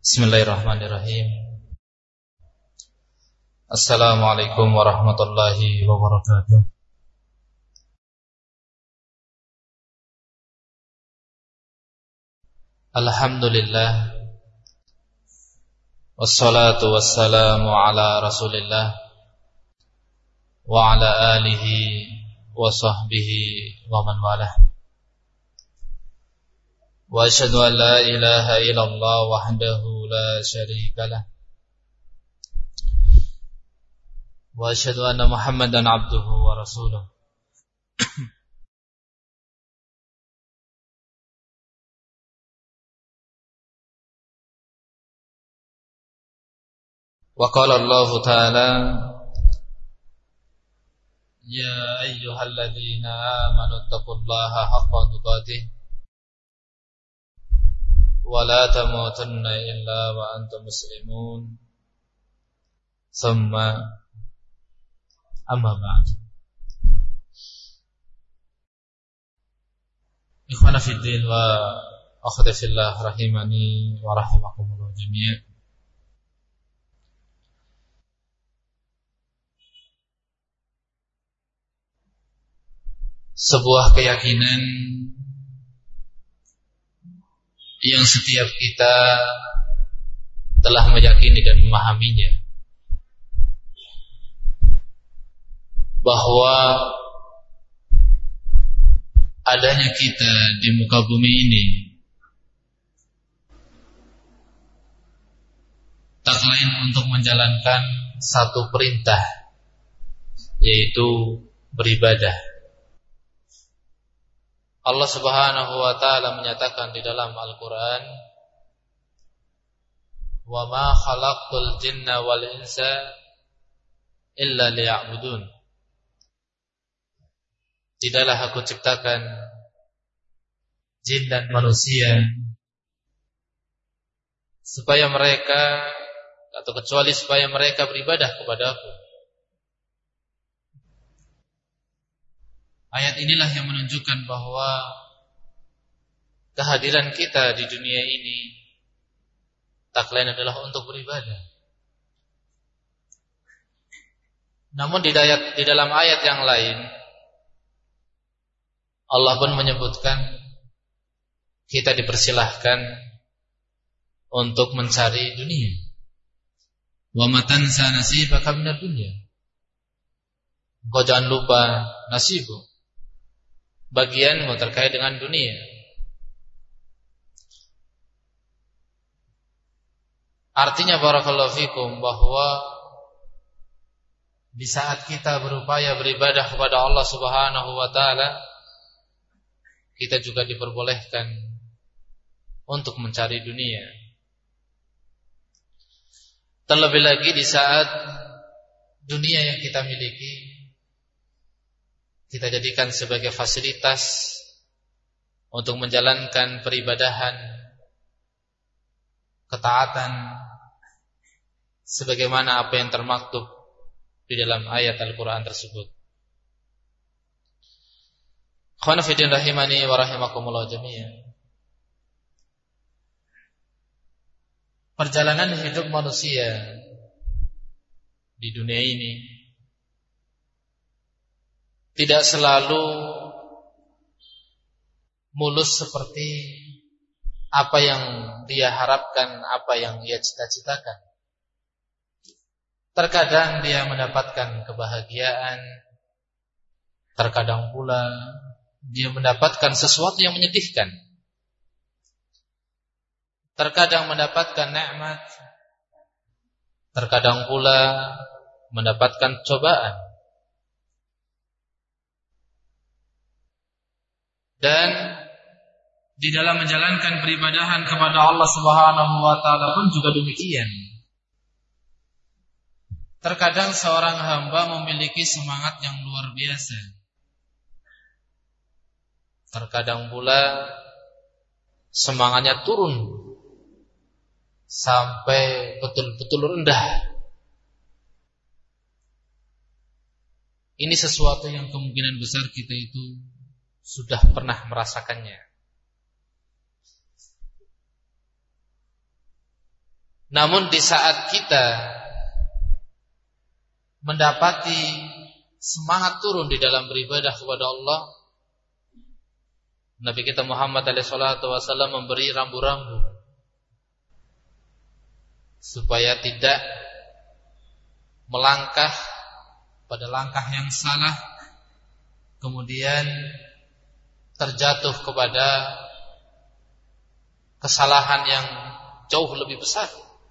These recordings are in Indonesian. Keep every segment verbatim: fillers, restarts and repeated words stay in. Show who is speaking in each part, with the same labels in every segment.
Speaker 1: Bismillahirrahmanirrahim. Assalamualaikum warahmatullahi wabarakatuh. Alhamdulillah, wassalatu wassalamu ala rasulillah wa ala alihi wa sahbihi wa man walah. Wa asyhadu an la ilaha illallah wahdahu la syarika lah, wa asyhadu anna Muhammadan abduhu wa rasuluh. Wa qala Allah ta'ala, ya ayyuhalladzina amanu taqullaha haqqa tuqatih wa la tamutunna illa wa antum muslimun. Thumma amma ba'd. Ikhwana fid din wa akhwati fillah rahimani wa rahimakumullah jami'an. Sebuah keyakinan yang setiap kita telah meyakini dan memahaminya, bahwa adanya kita di muka bumi ini tak lain untuk menjalankan satu perintah, yaitu beribadah. Allah Subhanahu wa ta'ala menyatakan di dalam Al-Quran, wa ma khalaqtul jinna wal insa illa liya'budun. Tidaklah aku ciptakan jin dan manusia supaya mereka, atau kecuali supaya mereka beribadah kepada aku. Ayat inilah yang menunjukkan bahwa kehadiran kita di dunia ini tak lain adalah untuk beribadah. Namun di, ayat, di dalam ayat yang lain, Allah pun menyebutkan kita dipersilahkan untuk mencari dunia. Wa matansa nasibaka minad dunya. Engkau jangan lupa nasibmu, bagianmu terkait dengan dunia. Artinya barakallahu fikum, bahwa di saat kita berupaya beribadah kepada Allah Subhanahu wa ta'ala, kita juga diperbolehkan untuk mencari dunia. Terlebih lagi di saat dunia yang kita miliki kita jadikan sebagai fasilitas untuk menjalankan peribadahan, ketaatan, sebagaimana apa yang termaktub di dalam ayat Al-Quran tersebut. Khana fiddin rahimani wa rahimakumullah jami'an. Perjalanan hidup manusia di dunia ini tidak selalu mulus seperti apa yang dia harapkan, apa yang dia cita-citakan. Terkadang dia mendapatkan kebahagiaan, terkadang pula dia mendapatkan sesuatu yang menyedihkan. Terkadang mendapatkan nikmat, terkadang pula mendapatkan cobaan. Dan di dalam menjalankan peribadahan kepada Allah Subhanahu wa ta'ala pun juga demikian. Terkadang seorang hamba memiliki semangat yang luar biasa, terkadang pula semangatnya turun sampai betul-betul rendah. Ini sesuatu yang kemungkinan besar kita itu sudah pernah merasakannya. Namun di saat kita mendapati semangat turun di dalam beribadah kepada Allah, Nabi kita Muhammad alaihi salatu wasallam memberi rambu-rambu supaya tidak melangkah pada langkah yang salah, kemudian terjatuh kepada kesalahan yang jauh lebih besar.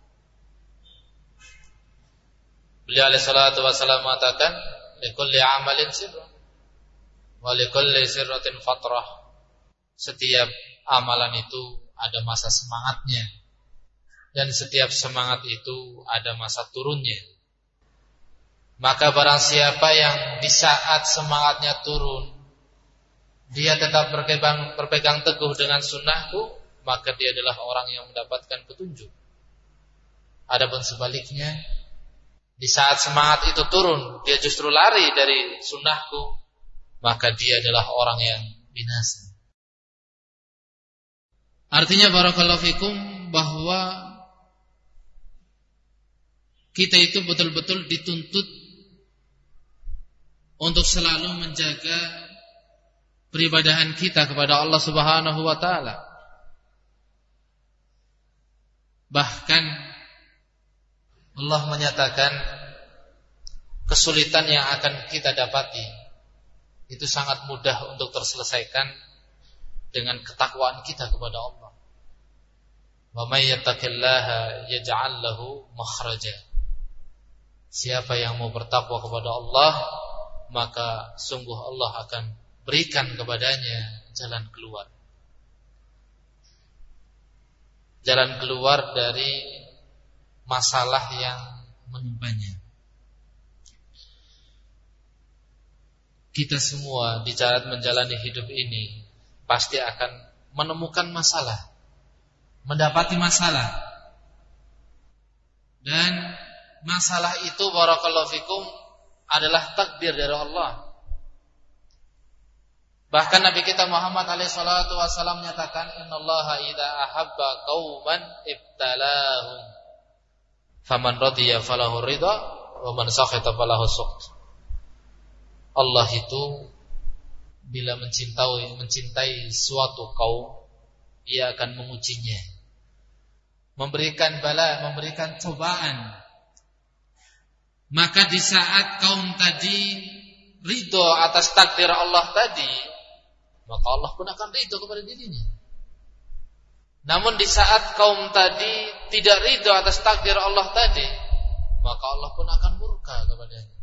Speaker 1: Beliau alaihi salatu wasallam mengatakan, likulli amalin sirrun wa likulli sirratin fatrah. Setiap amalan itu ada masa semangatnya, dan setiap semangat itu ada masa turunnya. Maka barang siapa yang di saat semangatnya turun, dia tetap berpegang, berpegang teguh dengan sunnahku, maka dia adalah orang yang mendapatkan petunjuk. Adapun sebaliknya, di saat semangat itu turun, dia justru lari dari sunnahku, maka dia adalah orang yang binasa. Artinya barakallahu fikum bahwa kita itu betul-betul dituntut untuk selalu menjaga peribadahan kita kepada Allah Subhanahu wa taala. Bahkan Allah menyatakan kesulitan yang akan kita dapati itu sangat mudah untuk terselesaikan dengan ketakwaan kita kepada Allah. Wa may yattaqillaha yaj'al lahu makhraja. Siapa yang mau bertakwa kepada Allah, maka sungguh Allah akan berikan kepadanya jalan keluar. Jalan keluar dari masalah yang menimpanya. Kita semua di saat menjalani hidup ini pasti akan menemukan masalah, mendapati masalah. Dan masalah itu barakallahu fikum adalah takdir dari Allah. Bahkan Nabi kita Muhammad alaihi salatu wasallam menyatakan, innallaha idza ahabba qauman ibtalahum faman radiya falahu ridha wa man sakhita falahu sukhth. Allah itu bila mencintai mencintai suatu kaum, Ia akan mengujinya, memberikan bala, memberikan cobaan. Maka di saat kaum tadi ridho atas takdir Allah tadi, maka Allah pun akan ridho kepada dirinya. Namun di saat kaum tadi tidak ridho atas takdir Allah tadi, maka Allah pun akan murka kepadanya.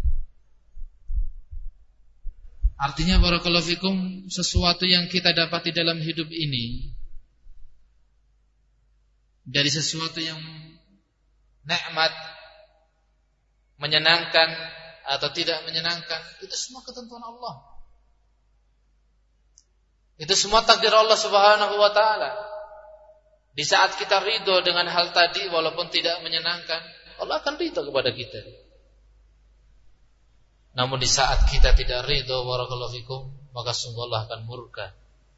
Speaker 1: Artinya barakallahu fikum, sesuatu yang kita dapati dalam hidup ini, dari sesuatu yang nikmat, menyenangkan atau tidak menyenangkan, itu semua ketentuan Allah. Itu semua takdir Allah Subhanahu wa taala. Di saat kita ridho dengan hal tadi walaupun tidak menyenangkan, Allah akan ridho kepada kita. Namun di saat kita tidak ridho barakallahu fikum, maka sungguh Allah akan murka.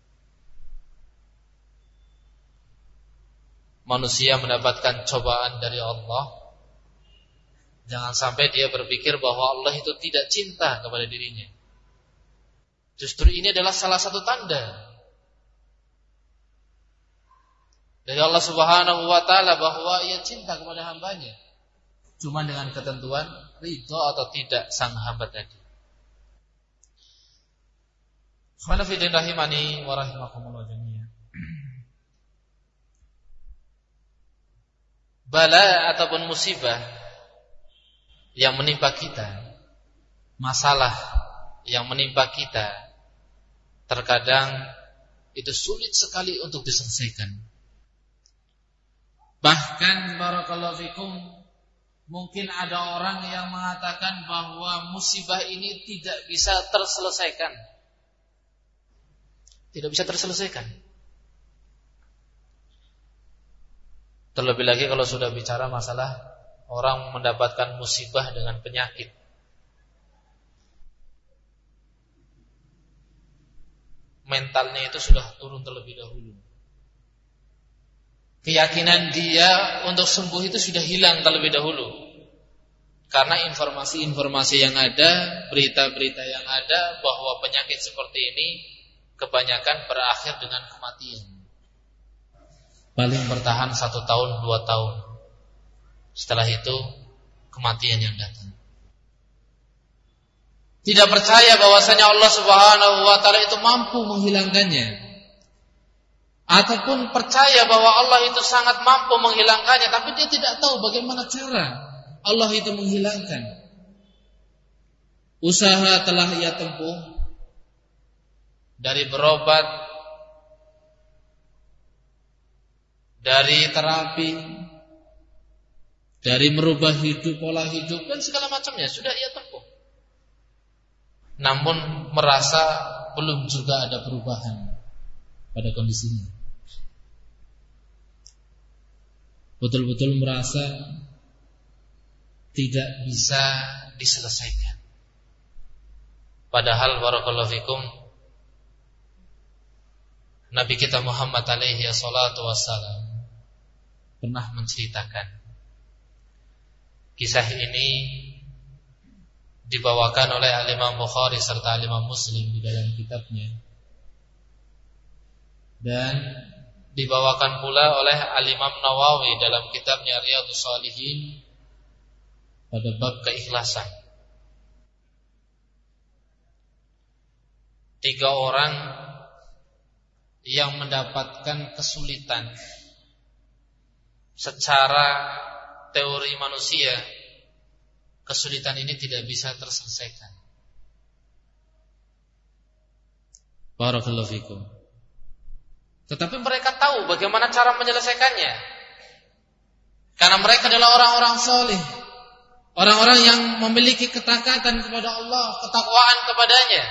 Speaker 1: Manusia mendapatkan cobaan dari Allah, jangan sampai dia berpikir bahwa Allah itu tidak cinta kepada dirinya. Justru ini adalah salah satu tanda dari Allah Subhanahu wa taala bahwa Ia cinta kepada hambanya. Cuma dengan ketentuan ridho atau tidak sang hamba tadi. Khana fi din rahimani wa rahimakumullah jami'an. Bala ataupun musibah yang menimpa kita, masalah yang menimpa kita, terkadang itu sulit sekali untuk diselesaikan. Bahkan barakallahu fikum, mungkin ada orang yang mengatakan bahwa musibah ini tidak bisa terselesaikan. Tidak bisa terselesaikan. Terlebih lagi kalau sudah bicara masalah orang mendapatkan musibah dengan penyakit. Mentalnya itu sudah turun terlebih dahulu. keyakinan dia untuk sembuh itu sudah hilang terlebih dahulu. Karena informasi-informasi yang ada, berita-berita yang ada bahwa penyakit seperti ini kebanyakan berakhir dengan kematian. Paling bertahan satu tahun, dua tahun. Setelah itu kematian yang datang. Tidak percaya bahwasanya Allah Subhanahu wa taala itu mampu menghilangkannya. Ataupun percaya bahwa Allah itu sangat mampu menghilangkannya, tapi dia tidak tahu bagaimana cara Allah itu menghilangkan. Usaha telah ia tempuh dari berobat, dari terapi, dari merubah hidup, pola hidup, dan segala macamnya sudah ia tempuh. Namun merasa belum juga ada perubahan pada kondisinya. Betul-betul merasa tidak bisa diselesaikan. Padahal barakallahu fikum, Nabi kita Muhammad alaihi salatu wassalam pernah menceritakan kisah ini, dibawakan oleh Al-Imam Bukhari serta Al-Imam Muslim di dalam kitabnya, dan dibawakan pula oleh Al-Imam Nawawi dalam kitabnya Riyadhus Shalihin pada bab keikhlasan. Tiga orang yang mendapatkan kesulitan secara teori manusia, kesulitan ini tidak bisa terselesaikan. Barakallahu fikum. Tetapi mereka tahu bagaimana cara menyelesaikannya, karena mereka adalah orang-orang soleh, orang-orang yang memiliki ketakatan kepada Allah, ketakwaan kepadanya.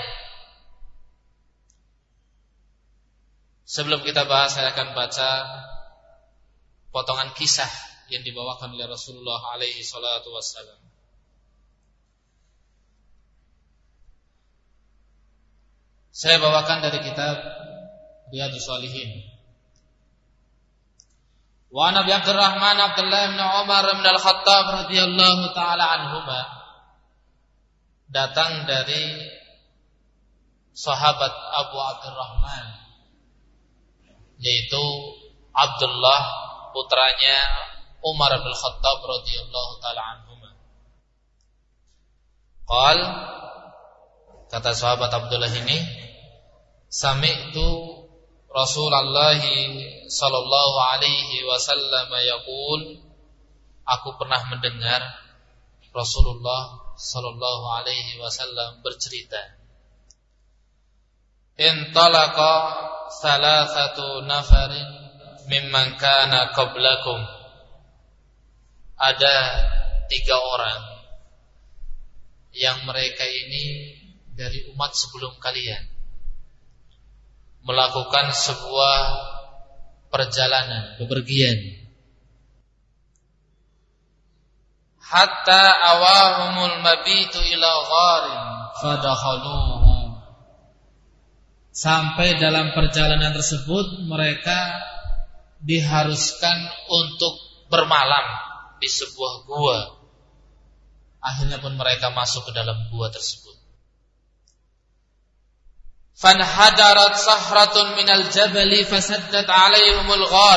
Speaker 1: Sebelum kita bahas, saya akan baca potongan kisah yang dibawakan oleh Rasulullah alaihi salatu wassalam. Saya bawakan dari kitab Riyadhus Shalihin. Wa Nabi Abdurrahman Abdullah bin Umar bin Al-Khattab radhiyallahu taala anhuma, datang dari sahabat Abu Abdurrahman, yaitu Abdullah putranya Umar bin Khattab radhiyallahu taala anhuma. Qal, kata sahabat Abdullah ini, sami'tu Rasulullah sallallahu alaihi wasallam yaqul, aku pernah mendengar Rasulullah sallallahu alaihi wasallam bercerita, intalaqa salasatu nafarin mimman kana qablakum, ada tiga orang yang mereka ini dari umat sebelum kalian melakukan sebuah perjalanan, bepergian, hatta awahumul mabitu ila gharin fadakhaluhu, sampai dalam perjalanan tersebut mereka diharuskan untuk bermalam di sebuah gua. Akhirnya pun mereka masuk ke dalam gua tersebut. Fanhadarat sahratun minal jabali fasaddat alaihumul ghar.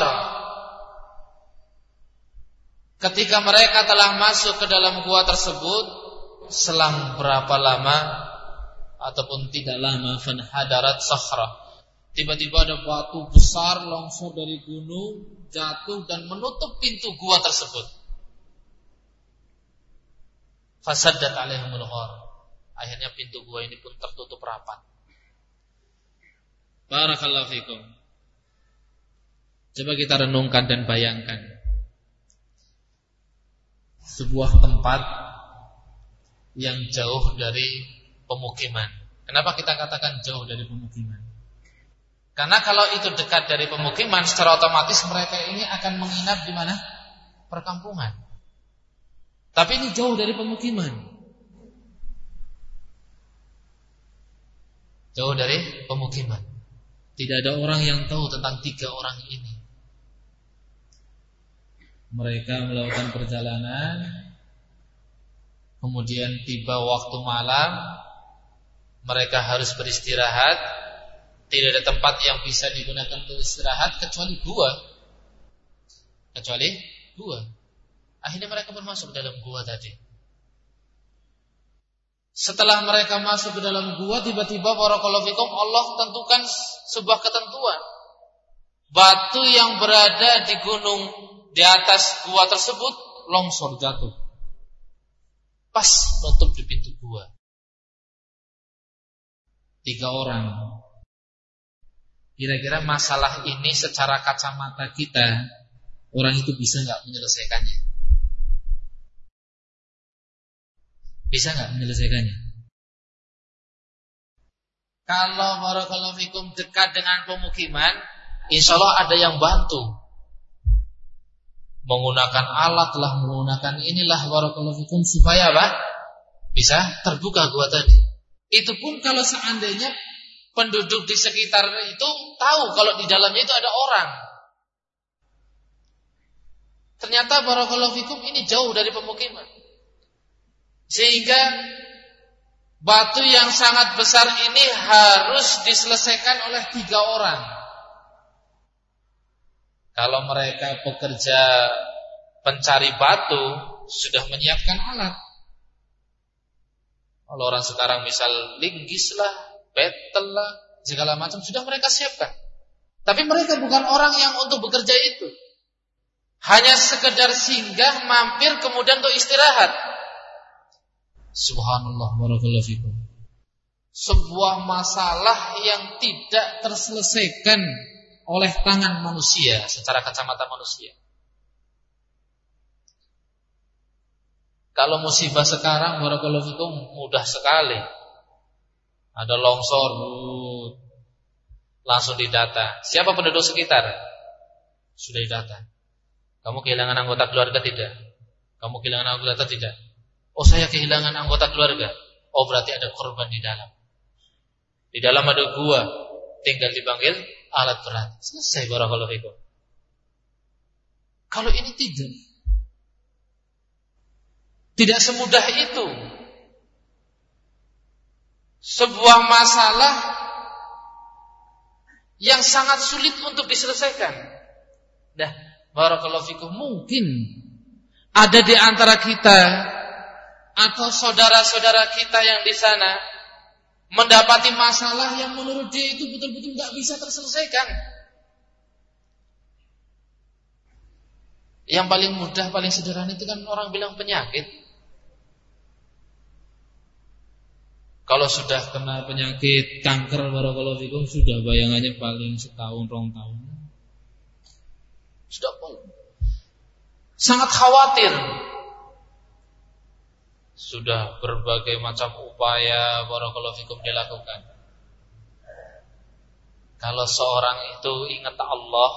Speaker 1: Ketika mereka telah masuk ke dalam gua tersebut, selang berapa lama ataupun tidak lama, fanhadarat sahra, tiba-tiba ada batu besar longsor dari gunung, jatuh dan menutup pintu gua tersebut. Fasaddat alaihumul ghar. Akhirnya pintu gua ini pun tertutup rapat. Barakallahu fikum. Coba kita renungkan dan bayangkan sebuah tempat yang jauh dari pemukiman. Kenapa kita katakan jauh dari pemukiman? Karena kalau itu dekat dari pemukiman, secara otomatis mereka ini akan menginap di mana? Perkampungan. Tapi ini jauh dari pemukiman, jauh dari pemukiman. Tidak ada orang yang tahu tentang tiga orang ini. mereka melakukan perjalanan, kemudian tiba waktu malam, mereka harus beristirahat. Tidak ada tempat yang bisa digunakan untuk istirahat kecuali gua. Kecuali gua. Akhirnya mereka pun masuk ke dalam gua tadi. Setelah mereka masuk ke dalam gua, tiba-tiba barakallahu fikum Allah tentukan sebuah ketentuan. Batu yang berada di gunung di atas gua tersebut longsor jatuh. Pas nutup di pintu gua. Tiga orang. Kira-kira masalah ini secara kacamata kita, orang itu bisa nggak menyelesaikannya? Bisa nggak menyelesaikannya? Kalau barakallahu fikum dekat dengan pemukiman, insya Allah ada yang bantu. Menggunakan alat lah, menggunakan inilah barakallahu fikum supaya apa? Bisa terbuka gua tadi. Itu pun kalau seandainya penduduk di sekitar itu tahu kalau di dalamnya itu ada orang. Ternyata barakallahu fikum ini jauh dari pemukiman. Sehingga batu yang sangat besar ini harus diselesaikan oleh tiga orang. Kalau mereka pekerja pencari batu sudah menyiapkan alat. Kalau orang sekarang misal linggis lah, betel lah, segala macam sudah mereka siapkan. Tapi mereka bukan orang yang untuk bekerja itu. Hanya sekedar singgah, mampir, kemudian untuk istirahat. Subhanallah, barakallahu fikum. Sebuah masalah yang tidak terselesaikan oleh tangan manusia secara kacamata manusia. Kalau musibah sekarang barakallahu fikum mudah sekali. Ada longsor, langsung didata. Siapa penduduk sekitar? Sudah didata. Kamu kehilangan anggota keluarga tidak? Kamu kehilangan anggota tidak? Oh, saya kehilangan anggota keluarga. Oh, berarti ada korban di dalam. Di dalam ada gua, tinggal dipanggil alat berat. Selesai barakallahu fikum. Kalau ini tidak, tidak semudah itu. Sebuah masalah yang sangat sulit untuk diselesaikan. Nah, barakallahu fikum, mungkin ada di antara kita atau saudara-saudara kita yang di sana mendapati masalah yang menurut dia itu betul-betul tidak bisa terselesaikan. Yang paling mudah, paling sederhana itu kan orang bilang penyakit. Kalau sudah kena penyakit kanker barakallahu fikum, sudah bayangannya paling setahun, rong tahun. Sudah sangat khawatir. Sudah berbagai macam upaya barakallahu fikum dilakukan. Kalau seorang itu ingat Allah,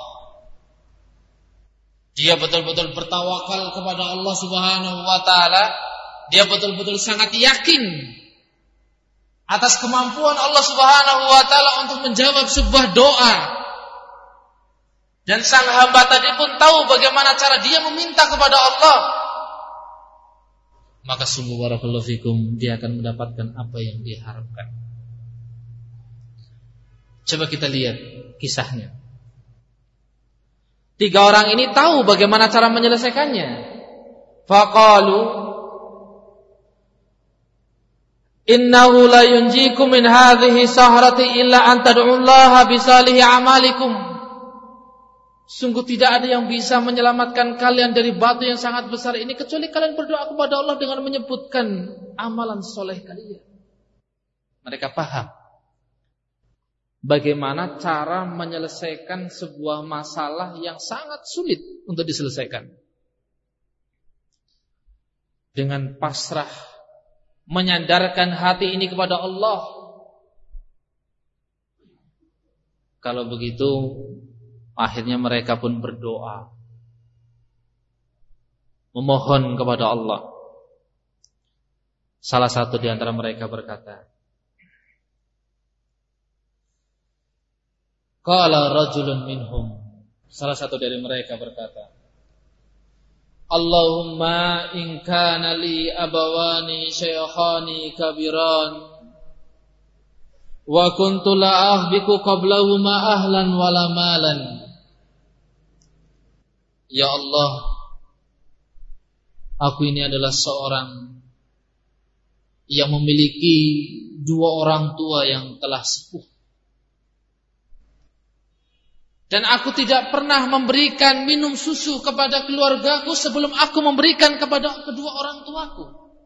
Speaker 1: dia betul-betul bertawakal kepada Allah Subhanahu wa taala, dia betul-betul sangat yakin atas kemampuan Allah Subhanahu wa taala untuk menjawab sebuah doa. Dan sang hamba tadi pun tahu bagaimana cara dia meminta kepada Allah. Maka sungguh barakallahu fikum, dia akan mendapatkan apa yang diharapkan. Coba kita lihat kisahnya. Tiga orang ini tahu bagaimana cara menyelesaikannya. Faqalu innahu la yunjikum min hadhihi sahrati illa an tad'ullaha bisalihi amalikum. Sungguh tidak ada yang bisa menyelamatkan kalian dari batu yang sangat besar ini kecuali kalian berdoa kepada Allah dengan menyebutkan amalan soleh kalian. Mereka paham bagaimana cara menyelesaikan sebuah masalah yang sangat sulit untuk diselesaikan. Dengan pasrah menyandarkan hati ini kepada Allah. Kalau begitu, akhirnya mereka pun berdoa, memohon kepada Allah. Salah satu di antara mereka berkata, qala rajulun minhum, salah satu dari mereka berkata, Allahumma in kana li abawani shaykhani kabiran wa kuntu la ahbiku qablahuma ahlan wala malan. Ya Allah, aku ini adalah seorang yang memiliki dua orang tua yang telah sepuh, dan aku tidak pernah memberikan minum susu kepada keluargaku sebelum aku memberikan kepada kedua orang tuaku.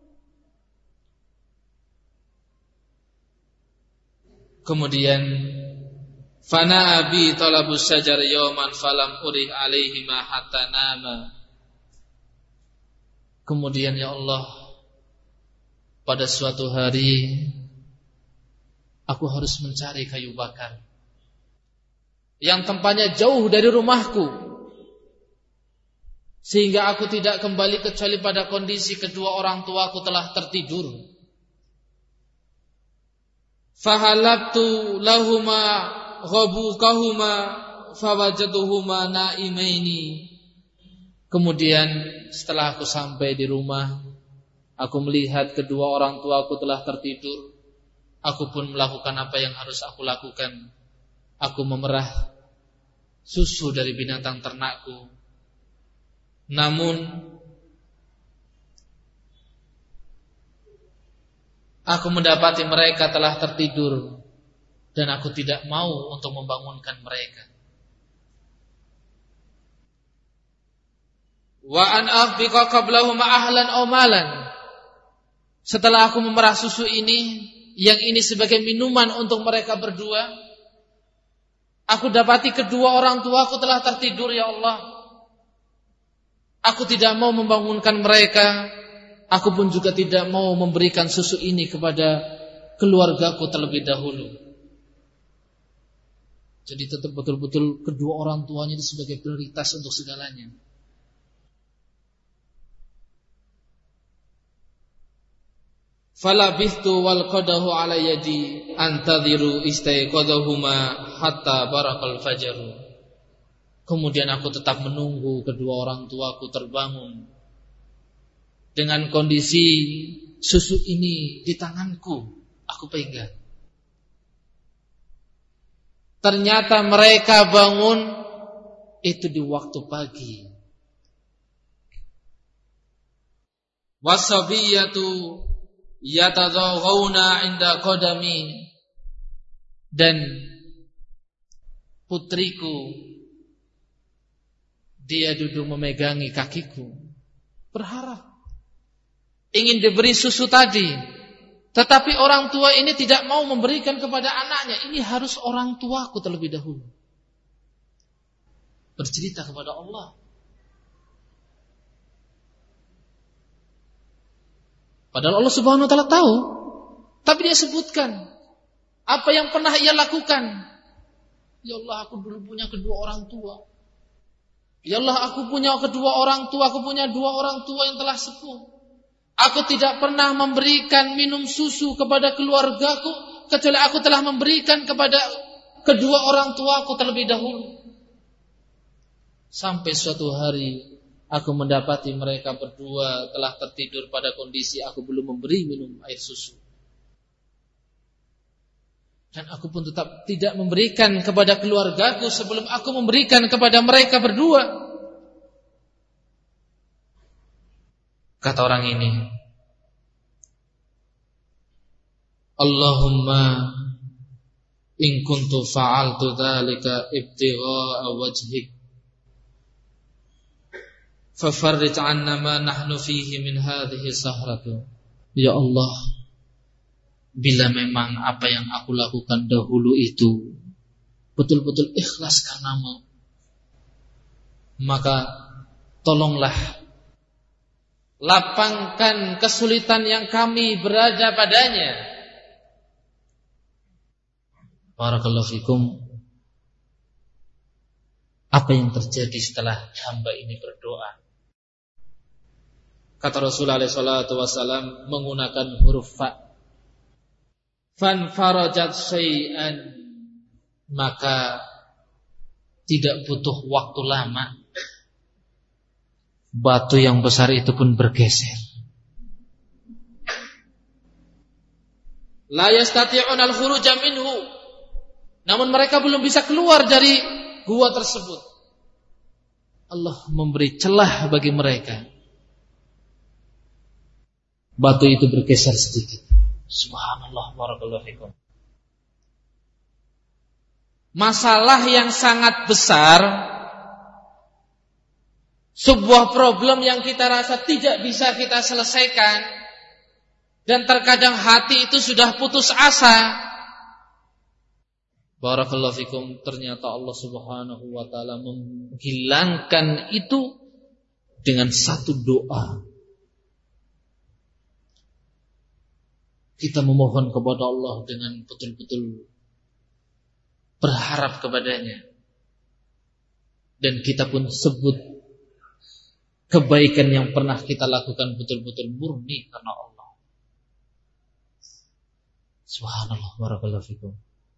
Speaker 1: Kemudian fana abi talabus syajar yawman falam urih alaihi ma hatta nama. Kemudian ya Allah, pada suatu hari aku harus mencari kayu bakar yang tempatnya jauh dari rumahku, sehingga aku tidak kembali kecuali pada kondisi kedua orang tuaku telah tertidur. Fahalabtu lahuma ghabukahuma fawajatuhuma naimaini. Kemudian setelah aku sampai di rumah, aku melihat kedua orang tuaku telah tertidur. Aku pun melakukan apa yang harus aku lakukan. Aku memerah susu dari binatang ternakku. Namun aku mendapati mereka telah tertidur, dan aku tidak mau untuk membangunkan mereka. Wa an aghbiqa qablahum ahlan aw malan. Setelah aku memerah susu ini, yang ini sebagai minuman untuk mereka berdua, aku dapati kedua orang tuaku telah tertidur, ya Allah. Aku tidak mau membangunkan mereka. Aku pun juga tidak mau memberikan susu ini kepada keluargaku terlebih dahulu. Jadi tetap betul-betul kedua orang tuanya itu sebagai prioritas untuk segalanya. Falabithtu wal qadahu ala yadi antadhiru istayqadahuma hatta barakal fajaru. Kemudian aku tetap menunggu kedua orang tuaku terbangun dengan kondisi susu ini di tanganku, aku pegang. Ternyata mereka bangun itu di waktu pagi. Wasabiyatu yatadhaghawna inda qadami, dan putriku dia duduk memegangi kakiku, berharap ingin diberi susu tadi, tetapi orang tua ini tidak mau memberikan kepada anaknya. Ini harus orang tuaku terlebih dahulu. Bercerita kepada Allah. Padahal Allah Subhanahu wa taala tahu, tapi dia sebutkan apa yang pernah ia lakukan. Ya Allah, aku dulu punya kedua orang tua. Ya Allah, aku punya kedua orang tua, aku punya dua orang tua yang telah sepuh. Aku tidak pernah memberikan minum susu kepada keluargaku kecuali aku telah memberikan kepada kedua orang tuaku terlebih dahulu. Sampai suatu hari aku mendapati mereka berdua telah tertidur pada kondisi aku belum memberi minum air susu. Dan aku pun tetap tidak memberikan kepada keluargaku sebelum aku memberikan kepada mereka berdua. Kata orang ini, Allahumma in kuntu fa'altu dzalika ibtigha'a wajhik fafarrij 'anna ma nahnu fihi min hadhihi sahratu. Ya Allah, bila memang apa yang aku lakukan dahulu itu betul-betul ikhlas karenamu, maka tolonglah lapangkan kesulitan yang kami berada padanya. Barakallahu fikum. Apa yang terjadi setelah hamba ini berdoa? Kata Rasulullah shallallahu alaihi wasallam menggunakan huruf fa. Fan farajat syai'an, maka tidak butuh waktu lama batu yang besar itu pun bergeser. La yastati'un al-khuruja minhu. Namun mereka belum bisa keluar dari gua tersebut. Allah memberi celah bagi mereka. Batu itu bergeser sedikit. Subhanallah, barakallahu fikum. Masalah yang sangat besar, sebuah problem yang kita rasa tidak bisa kita selesaikan, dan terkadang hati itu sudah putus asa. Barakallahu fikum, ternyata Allah Subhanahu wa taala menghilangkan itu dengan satu doa. Kita memohon kepada Allah dengan betul-betul berharap kepadanya, dan kita pun sebut kebaikan yang pernah kita lakukan betul-betul murni karena Allah. Subhanallah, barakallahu fikum.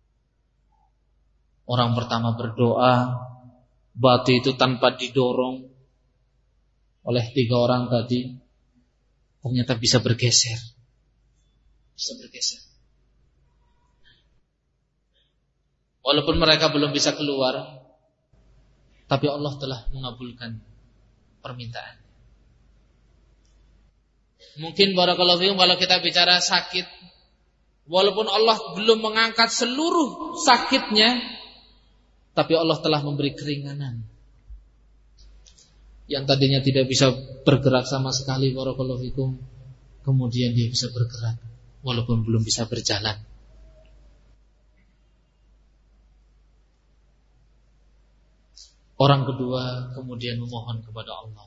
Speaker 1: Orang pertama berdoa, batu itu tanpa didorong oleh tiga orang tadi ternyata bisa bergeser. Bisa bergeser. Walaupun mereka belum bisa keluar, tapi Allah telah mengabulkan permintaan. Mungkin barakallahu fiikum kalau kita bicara sakit, walaupun Allah belum mengangkat seluruh sakitnya, tapi Allah telah memberi keringanan. Yang tadinya tidak bisa bergerak sama sekali, barakallahu fiikum, kemudian dia bisa bergerak walaupun belum bisa berjalan. Orang kedua kemudian memohon kepada Allah.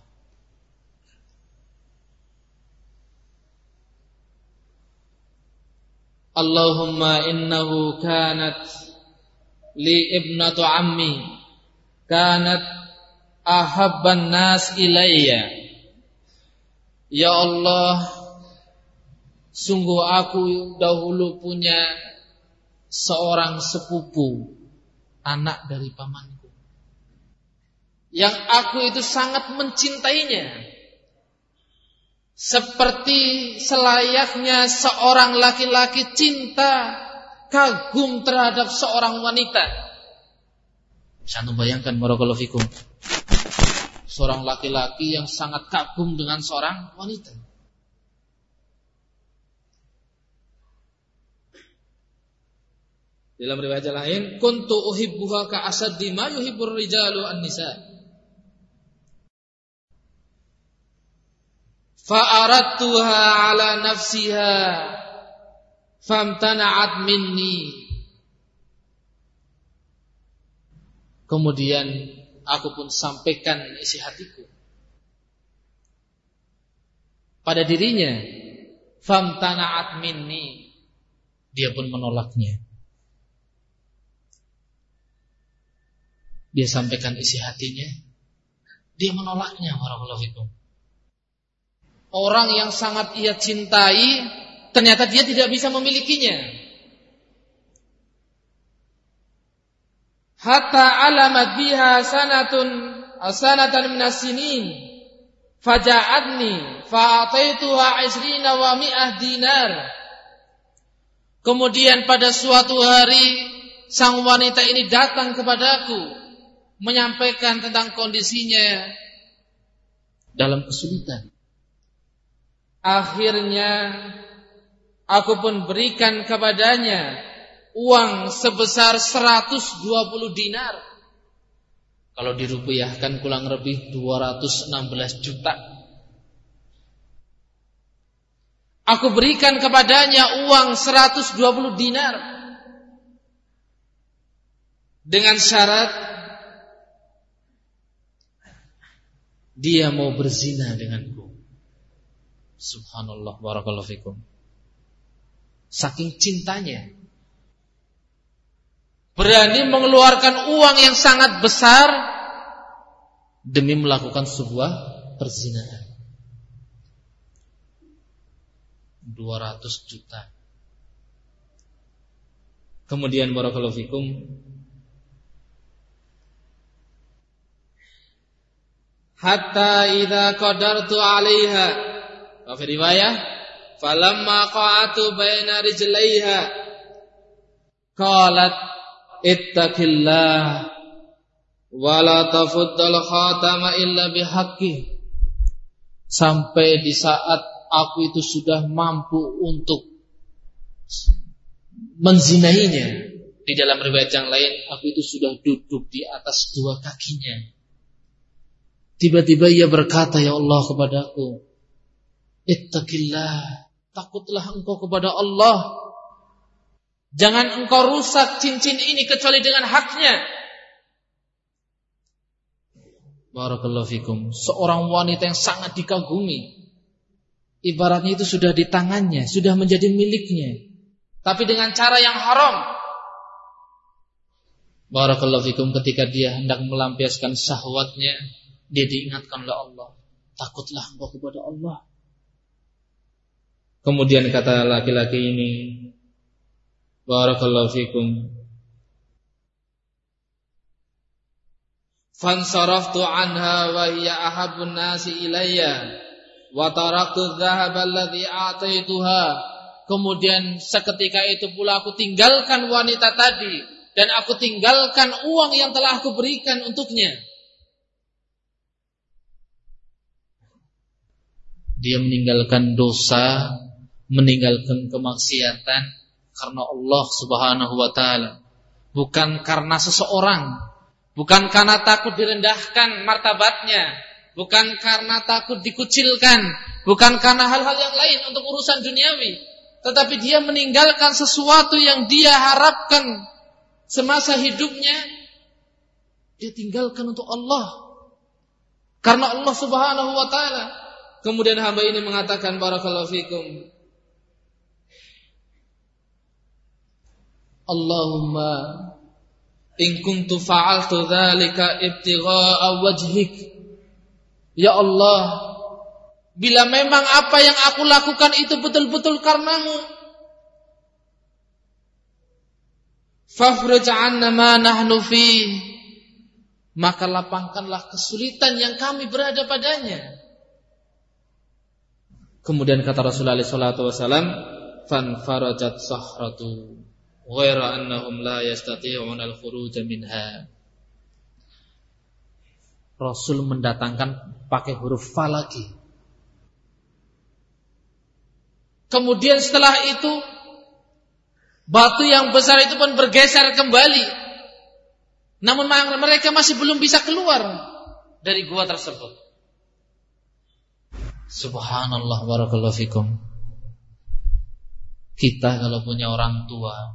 Speaker 1: Allahumma innahu kanat li ibnatu ammi kanat ahabban nas ilayya. Ya Allah, sungguh aku dahulu punya seorang sepupu, anak dari pamanku, yang aku itu sangat mencintainya, seperti selayaknya seorang laki-laki cinta, kagum terhadap seorang wanita. Bisa membayangkan, barakallahu fikum, seorang laki-laki yang sangat kagum dengan seorang wanita. Dalam riwayat lain, kuntu uhibbuha ka asaddi ma yuhibbur rijalu an-nisa. Fa aradtuha ala nafsiha famtana'at minni. Kemudian aku pun sampaikan isi hatiku pada dirinya, famtana'at minni, dia pun menolaknya. Dia sampaikan isi hatinya, dia menolaknya, barakallahu fikum. Orang yang sangat ia cintai, ternyata dia tidak bisa memilikinya. Hatta alamat biha sanatun sanatan minas sinin faja'atni fa'ataituha isrina wa mi'ah dinar. Kemudian pada suatu hari sang wanita ini datang kepadaku, menyampaikan tentang kondisinya dalam kesulitan. Akhirnya aku pun berikan kepadanya uang sebesar seratus dua puluh dinar. Kalau dirupiahkan kurang lebih dua ratus enam belas juta. Aku berikan kepadanya uang seratus dua puluh dinar dengan syarat dia mau berzina denganku. Subhanallah, barakallahu fikum. Saking cintanya, berani mengeluarkan uang yang sangat besar demi melakukan sebuah perzinahan. dua ratus juta. Kemudian barakallahu fikum, hatta idza qadartu 'alaiha. Wa fi riwayah falamma qa'atu baina rijlaiha qalat ittaqillah wa la tafuddal khatama illa bihaqqi. Sampai di saat aku itu sudah mampu untuk menzinainya. Di dalam riwayat yang lain, aku itu sudah duduk di atas dua kakinya. Tiba-tiba ia berkata, ya Allah kepadaku, ittaqillah, takutlah engkau kepada Allah. Jangan engkau rusak cincin ini kecuali dengan haknya. Barakallahu fikum. Seorang wanita yang sangat dikagumi. Ibaratnya itu sudah di tangannya, sudah menjadi miliknya. Tapi dengan cara yang haram. Barakallahu fikum, ketika dia hendak melampiaskan syahwatnya, dia diingatkan oleh Allah. Takutlah engkau kepada Allah. Kemudian kata laki-laki ini, barakallahu fikum, fansaraftu anha wa hiya ahabbun nasi ilayya wa taraktu adh-dhahaba alladhi a'taituha. Kemudian seketika itu pula aku tinggalkan wanita tadi dan aku tinggalkan uang yang telah aku berikan untuknya. Dia meninggalkan dosa, meninggalkan kemaksiatan karena Allah Subhanahu wa taala, bukan karena seseorang. Bukan karena takut direndahkan martabatnya, bukan karena takut dikucilkan, bukan karena hal-hal yang lain untuk urusan duniawi, tetapi dia meninggalkan sesuatu yang dia harapkan semasa hidupnya, dia tinggalkan untuk Allah. Karena Allah Subhanahu wa taala. Kemudian hamba ini mengatakan, barakallahu fikum, Allahumma in kuntu fa'altu dzalika ibtigha'a wajhik. Ya Allah, bila memang apa yang aku lakukan itu betul-betul karenamu, fafrij 'anna ma nahnu fi, maka lapangkanlah kesulitan yang kami berada padanya. Kemudian kata Rasulullah sallallahu alaihi wasallam, fan farajat sahratu ghaira annahum la yastati'una al-khuruj minha. Rasul mendatangkan pakai huruf fa lagi. Kemudian setelah itu batu yang besar itu pun bergeser kembali. Namun mereka masih belum bisa keluar dari gua tersebut. Subhanallah, barakallahu fikum. Kita kalau punya orang tua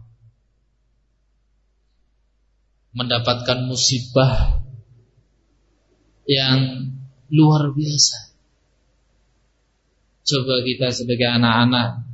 Speaker 1: mendapatkan musibah yang luar biasa, coba kita sebagai anak-anak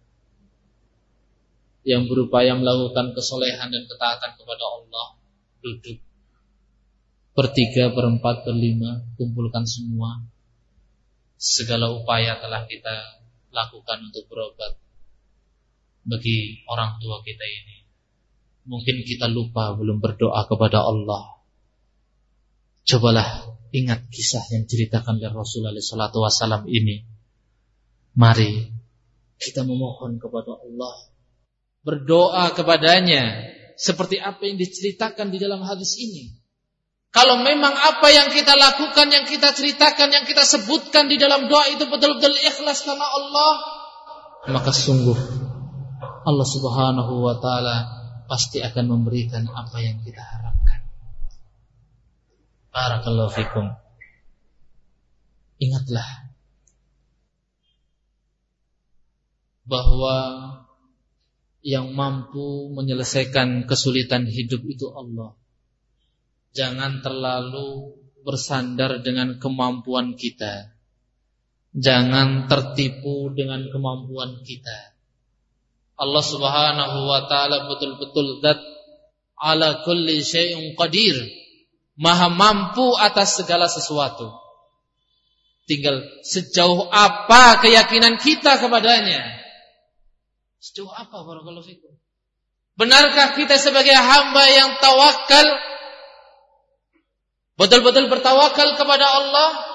Speaker 1: yang berupaya melakukan kesolehan dan ketaatan kepada Allah, duduk bertiga, berempat, berlima, kumpulkan semua. Segala upaya telah kita lakukan untuk berobat bagi orang tua kita ini. Mungkin kita lupa belum berdoa kepada Allah. Cobalah ingat kisah yang diceritakan oleh Rasulullah sallallahu alaihi wasallam ini. Mari kita memohon kepada Allah, berdoa kepadanya seperti apa yang diceritakan di dalam hadis ini. Kalau memang apa yang kita lakukan, yang kita ceritakan, yang kita sebutkan di dalam doa itu betul-betul ikhlas karena Allah, maka sungguh Allah Subhanahu wa taala pasti akan memberikan apa yang kita harapkan. Barakallahu fikum. Ingatlah bahwa yang mampu menyelesaikan kesulitan hidup itu Allah. Jangan terlalu bersandar dengan kemampuan kita. Jangan tertipu dengan kemampuan kita. Allah Subhanahu wa taala betul-betul zat ala kulli syai'in qadir, maha mampu atas segala sesuatu. Tinggal sejauh apa keyakinan kita kepadanya. Sejauh apa, barakallahu fikum. Benarkah kita sebagai hamba yang tawakal, betul-betul bertawakal kepada Allah?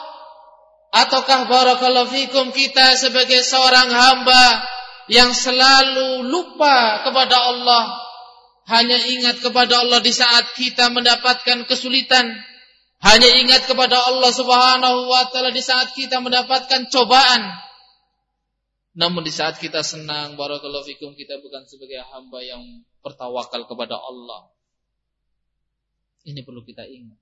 Speaker 1: Ataukah barakallahu fikum kita sebagai seorang hamba yang selalu lupa kepada Allah, hanya ingat kepada Allah di saat kita mendapatkan kesulitan, hanya ingat kepada Allah Subhanahu wa taala di saat kita mendapatkan cobaan. Namun di saat kita senang, barakallahu fikum, kita bukan sebagai hamba yang bertawakal kepada Allah. Ini perlu kita ingat.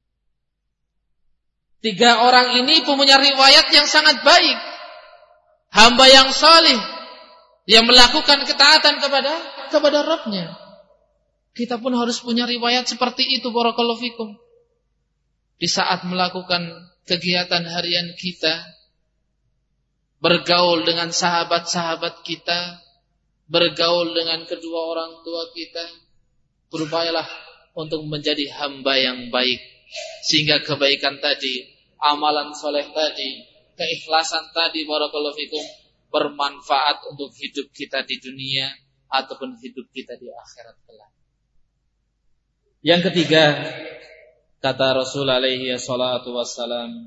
Speaker 1: Tiga orang ini punya riwayat yang sangat baik. Hamba yang salih, yang melakukan ketaatan kepada kepada Rabb-Nya. Kita pun harus punya riwayat seperti itu, barakallahu fikum. Di saat melakukan kegiatan harian kita, bergaul dengan sahabat-sahabat kita, bergaul dengan kedua orang tua kita, berupayalah untuk menjadi hamba yang baik, sehingga kebaikan tadi, amalan soleh tadi, keikhlasan tadi, barakallahu fikum, bermanfaat untuk hidup kita di dunia ataupun hidup kita di akhirat kelak. Yang ketiga, kata Rasul alaihi salatu wassalam,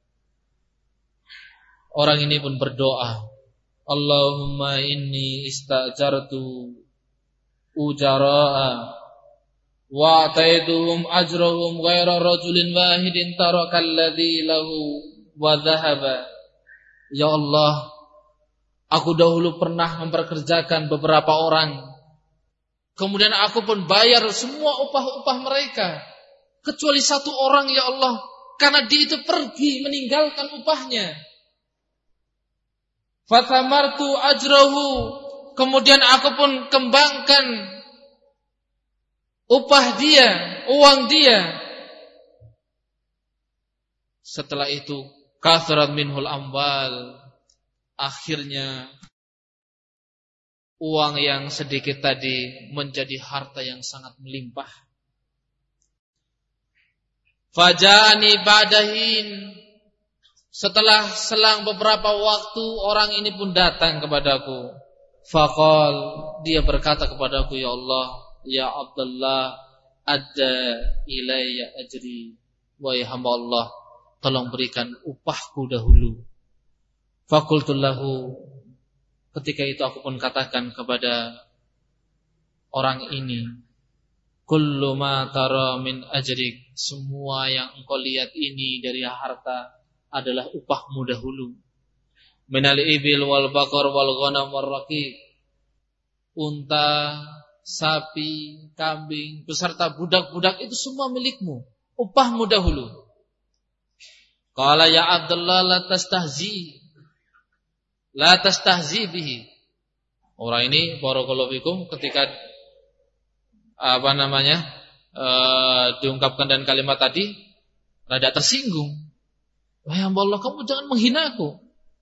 Speaker 1: orang ini pun berdoa, Allahumma inni istajartu ujara'a wa ataituhum ajrahum ghaira rajulin wahidin tarakal ladzi lahu wa dhahaba. Ya Allah, aku dahulu pernah memperkerjakan beberapa orang, kemudian aku pun bayar semua upah-upah mereka kecuali satu orang, ya Allah, karena dia itu pergi meninggalkan upahnya. Fatamartu ajrahu, kemudian aku pun kembangkan upah dia, uang dia. Setelah itu kathrat minhul amwal, akhirnya uang yang sedikit tadi menjadi harta yang sangat melimpah. Fajani ba'dahin, setelah selang beberapa waktu orang ini pun datang kepadaku. Faqal, dia berkata kepadaku, ya Allah, ya Abdullah, adda ilayya ajri, wahai hamba Allah, tolong berikan upahku dahulu. Faqultu lahu, ketika itu aku pun katakan kepada orang ini, kullu ma tara min ajrik, semua yang engkau lihat ini dari harta adalah upahmu dahulu. Minal ibil wal baqar wal ghanam wal raqiq, unta, sapi, kambing, beserta budak-budak itu semua milikmu, upahmu dahulu. Qala ya Abdullah la tastahzi, la tastahzi bihi. Orang ini barakallahu fikum ketika apa namanya uh, diungkapkan dan kalimat tadi rada tersinggung. Wahai hamba Allah, kamu jangan menghina aku.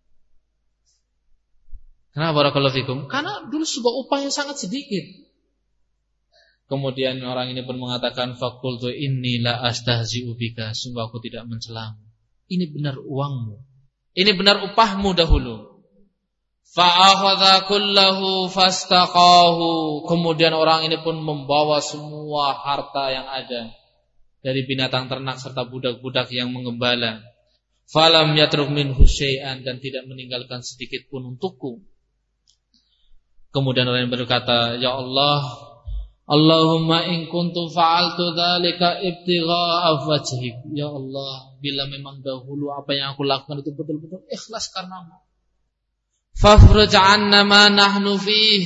Speaker 1: Kenapa barakallahu fikum? Karena dulu sebuah upah yang sangat sedikit. Kemudian orang ini pun mengatakan, faqultu inni la astahzi'u bika, sungguh aku tidak mencelamu. Ini benar uangmu, ini benar upahmu dahulu. Fa'akhadha kullahu fastaqahu, kemudian orang ini pun membawa semua harta yang ada dari binatang ternak serta budak-budak yang mengembala. Falam yatruk minhu syai'an, dan tidak meninggalkan sedikit pun untukku. Kemudian orang yang berkata, ya Allah, Allahumma in kuntu fa'altu dzalika ibtigha'a wajhik. Ya Allah, bila memang dahulu apa yang aku lakukan itu betul-betul ikhlas karenamu, fafruj 'anna ma nahnu fih,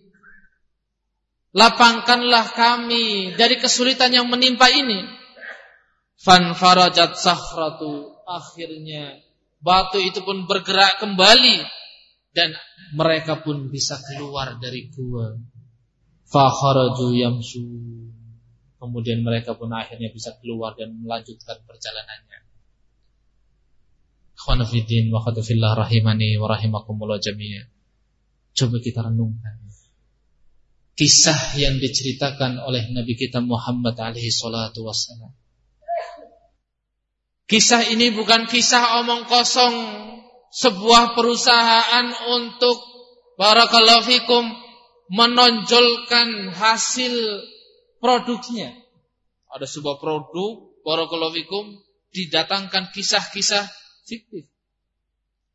Speaker 1: lapangkanlah kami dari kesulitan yang menimpa ini. Fan farajat sakhratu, akhirnya batu itu pun bergerak kembali dan mereka pun bisa keluar dari gua. Fa kharaju yamsu, kemudian mereka pun akhirnya bisa keluar dan melanjutkan perjalanannya. Ikhwan fillah wa qadfillah rahimani wa rahimakumullah jami'an. Coba kita renungkan kisah yang diceritakan oleh Nabi kita Muhammad alaihi salatu wassalam. Kisah ini bukan kisah omong kosong sebuah perusahaan untuk barakallahu fikum menonjolkan hasil produknya. Ada sebuah produk barakallahu fikum didatangkan kisah-kisah fiktif.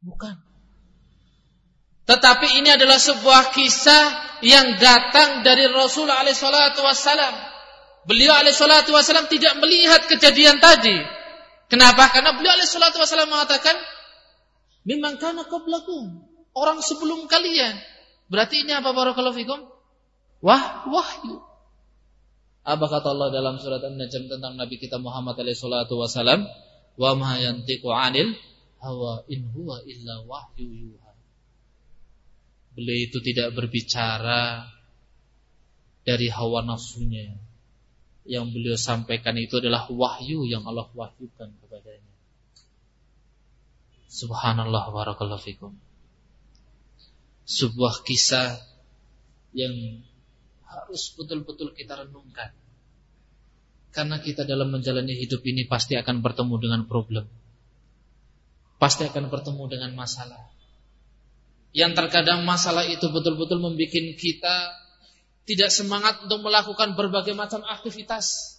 Speaker 1: Bukan. Tetapi ini adalah sebuah kisah yang datang dari Rasul alaihi salatu wassalam. Beliau alaihi salatu wassalam tidak melihat kejadian tadi. Kenapa? Karena beliau alaihi salatu wassalam mengatakan, "Mimman kana qablakum." Orang sebelum kalian. Berarti ini apa barakallahu fikum? Wah, wahyu. Apa kata Allah dalam surat An-Najm tentang Nabi kita Muhammad alaihi salatu wassalam? "Wa ma yantiqu 'anil hawa in huwa illa wahyu yuha." Beliau itu tidak berbicara dari hawa nafsunya. Yang beliau sampaikan itu adalah wahyu yang Allah wahyukan kepadanya. Subhanallah, barakallahu fikum. Sebuah kisah yang harus betul-betul kita renungkan. Karena kita dalam menjalani hidup ini pasti akan bertemu dengan problem. Pasti akan bertemu dengan masalah. Yang terkadang masalah itu betul-betul membuat kita tidak semangat untuk melakukan berbagai macam aktivitas.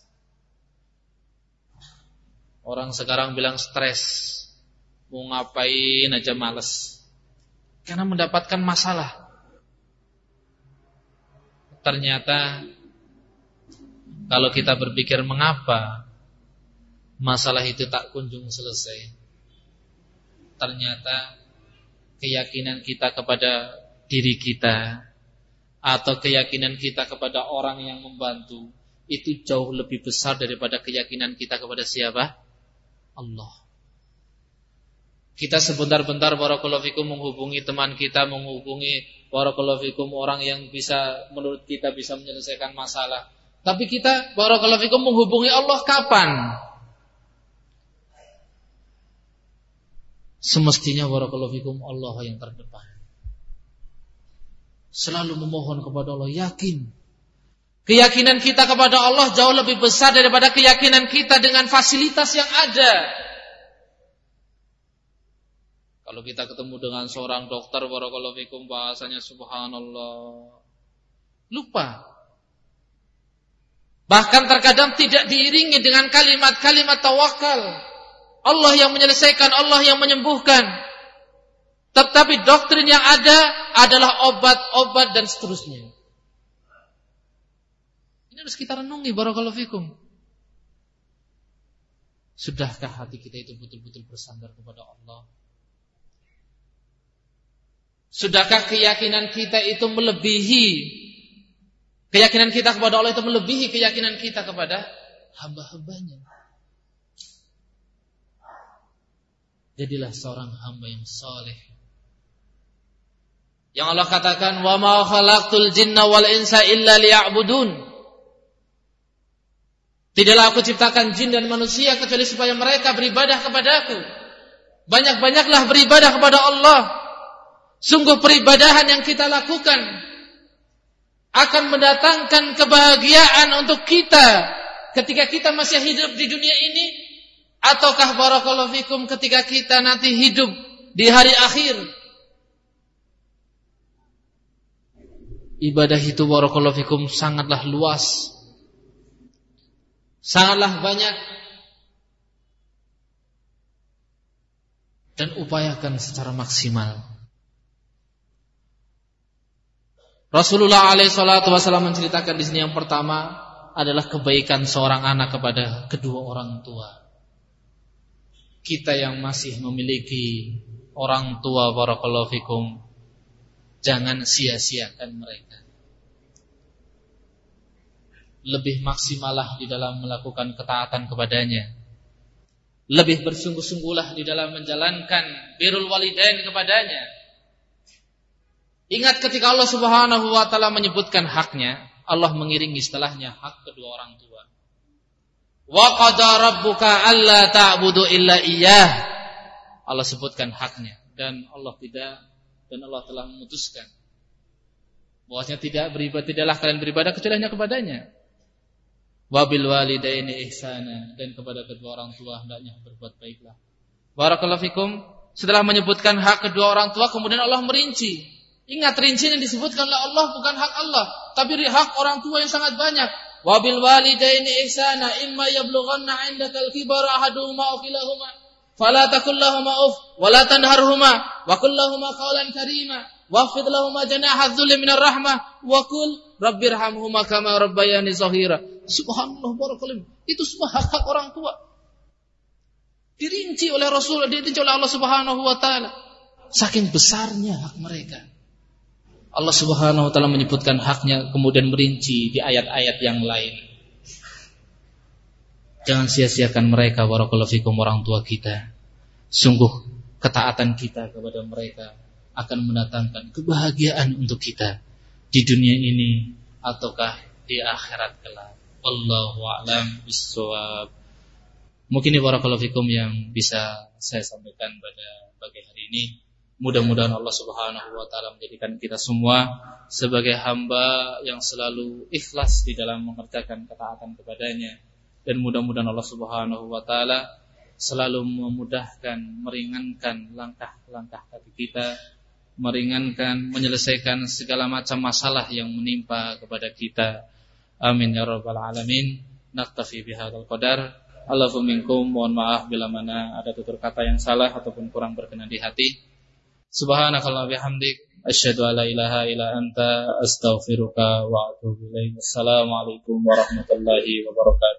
Speaker 1: Orang sekarang bilang stres, mau ngapain aja malas, karena mendapatkan masalah. Ternyata kalau kita berpikir mengapa masalah itu tak kunjung selesai, ternyata keyakinan kita kepada diri kita atau keyakinan kita kepada orang yang membantu itu jauh lebih besar daripada keyakinan kita kepada siapa? Allah. Kita sebentar-bentar barakallahu fikum menghubungi teman kita, menghubungi barakallahu fikum orang yang bisa menurut kita bisa menyelesaikan masalah. Tapi kita barakallahu fikum menghubungi Allah kapan? Semestinya barakallahu fikum Allah yang terdepan. Selalu memohon kepada Allah, yakin. Keyakinan kita kepada Allah jauh lebih besar daripada keyakinan kita dengan fasilitas yang ada. Kalau kita ketemu dengan seorang dokter barakallahu fikum bahasanya subhanallah, lupa. Bahkan terkadang tidak diiringi dengan kalimat-kalimat tawakal. Allah yang menyelesaikan, Allah yang menyembuhkan. Tetapi doktrin yang ada adalah obat-obat dan seterusnya. Ini harus kita renungi barakallahu fikum. Sudahkah hati kita itu betul-betul bersandar kepada Allah? Sudahkah keyakinan kita itu melebihi keyakinan kita kepada Allah itu melebihi keyakinan kita kepada hamba-hambanya? Jadilah seorang hamba yang saleh. Yang Allah katakan, "Wa ma khalaqtul jinna wal insa illa liya'budun." Tidaklah aku ciptakan jin dan manusia kecuali supaya mereka beribadah kepadaku. Banyak-banyaklah beribadah kepada Allah. Sungguh peribadahan yang kita lakukan akan mendatangkan kebahagiaan untuk kita ketika kita masih hidup di dunia ini, ataukah barakallahu fikum ketika kita nanti hidup di hari akhir. Ibadah itu barakallahu fikum sangatlah luas, sangatlah banyak, dan upayakan secara maksimal. Rasulullah alaihi salatu wasallam menceritakan di sini yang pertama adalah kebaikan seorang anak kepada kedua orang tua. Kita yang masih memiliki orang tua barakallahu fikum, jangan sia-siakan mereka. Lebih maksimalah di dalam melakukan ketaatan kepadanya. Lebih bersungguh-sungguhlah di dalam menjalankan birrul walidain kepadanya. Ingat ketika Allah Subhanahu wa taala menyebutkan haknya, Allah mengiringi setelahnya hak kedua orang tua. Wa qada rabbuka alla ta'budu illa iyyah. Allah sebutkan haknya dan Allah tidak dan Allah telah memutuskan bahwasanya tidak beribadah tidaklah kalian beribadah kecuali hanya kepadanya. Wa bil walidaini ihsana, dan kepada kedua orang tua hendaknya berbuat baiklah. Barakallahu fikum. Setelah menyebutkan hak kedua orang tua, kemudian Allah merinci. Ingat, rincian yang disebutkan oleh Allah bukan hak Allah, tapi hak orang tua yang sangat banyak. Wa bil walidaini ihsana imma yablughanna 'indaka al-kibara ahaduhuma aw kilahuma fala taqul lahumā uff wa la tanharhumā wa qul lahumā qawlan karīmā waqfid lahumā janāha adh-dhulli minar rahmah wa qul rabbirhamhumā kamā rabbayānī shaghīrā. Subhanallah, barakallahu. Itu semua hak-hak orang tua. Dirinci oleh Rasul, dirinci oleh Allah Subhanahu wa taala. Saking besarnya hak mereka. Allah Subhanahu wa taala menyebutkan haknya kemudian merinci di ayat-ayat yang lain. Jangan sia-siakan mereka, barakallahu fikum, orang tua kita. Sungguh ketaatan kita kepada mereka akan mendatangkan kebahagiaan untuk kita di dunia ini ataukah di akhirat kelak. Wallahu a'lam bissawab. Mungkin ini barakallahu fikum yang bisa saya sampaikan pada pagi hari ini. Mudah-mudahan Allah Subhanahu wa taala menjadikan kita semua sebagai hamba yang selalu ikhlas di dalam mengerjakan ketaatan kepadanya, dan mudah-mudahan Allah Subhanahu wa taala selalu memudahkan, meringankan langkah-langkah kaki kita, meringankan, menyelesaikan segala macam masalah yang menimpa kepada kita. Amin ya rabbal alamin. Naktafi bihadzal qadar. Allahumma minkum, mohon maaf bila mana ada tutur kata yang salah ataupun kurang berkenan di hati. Subhanakallah bihamdik, asyhadu an la ilaha illa anta, astaghfiruka wa atubu ilaik. Assalamualaikum warahmatullahi wabarakatuh.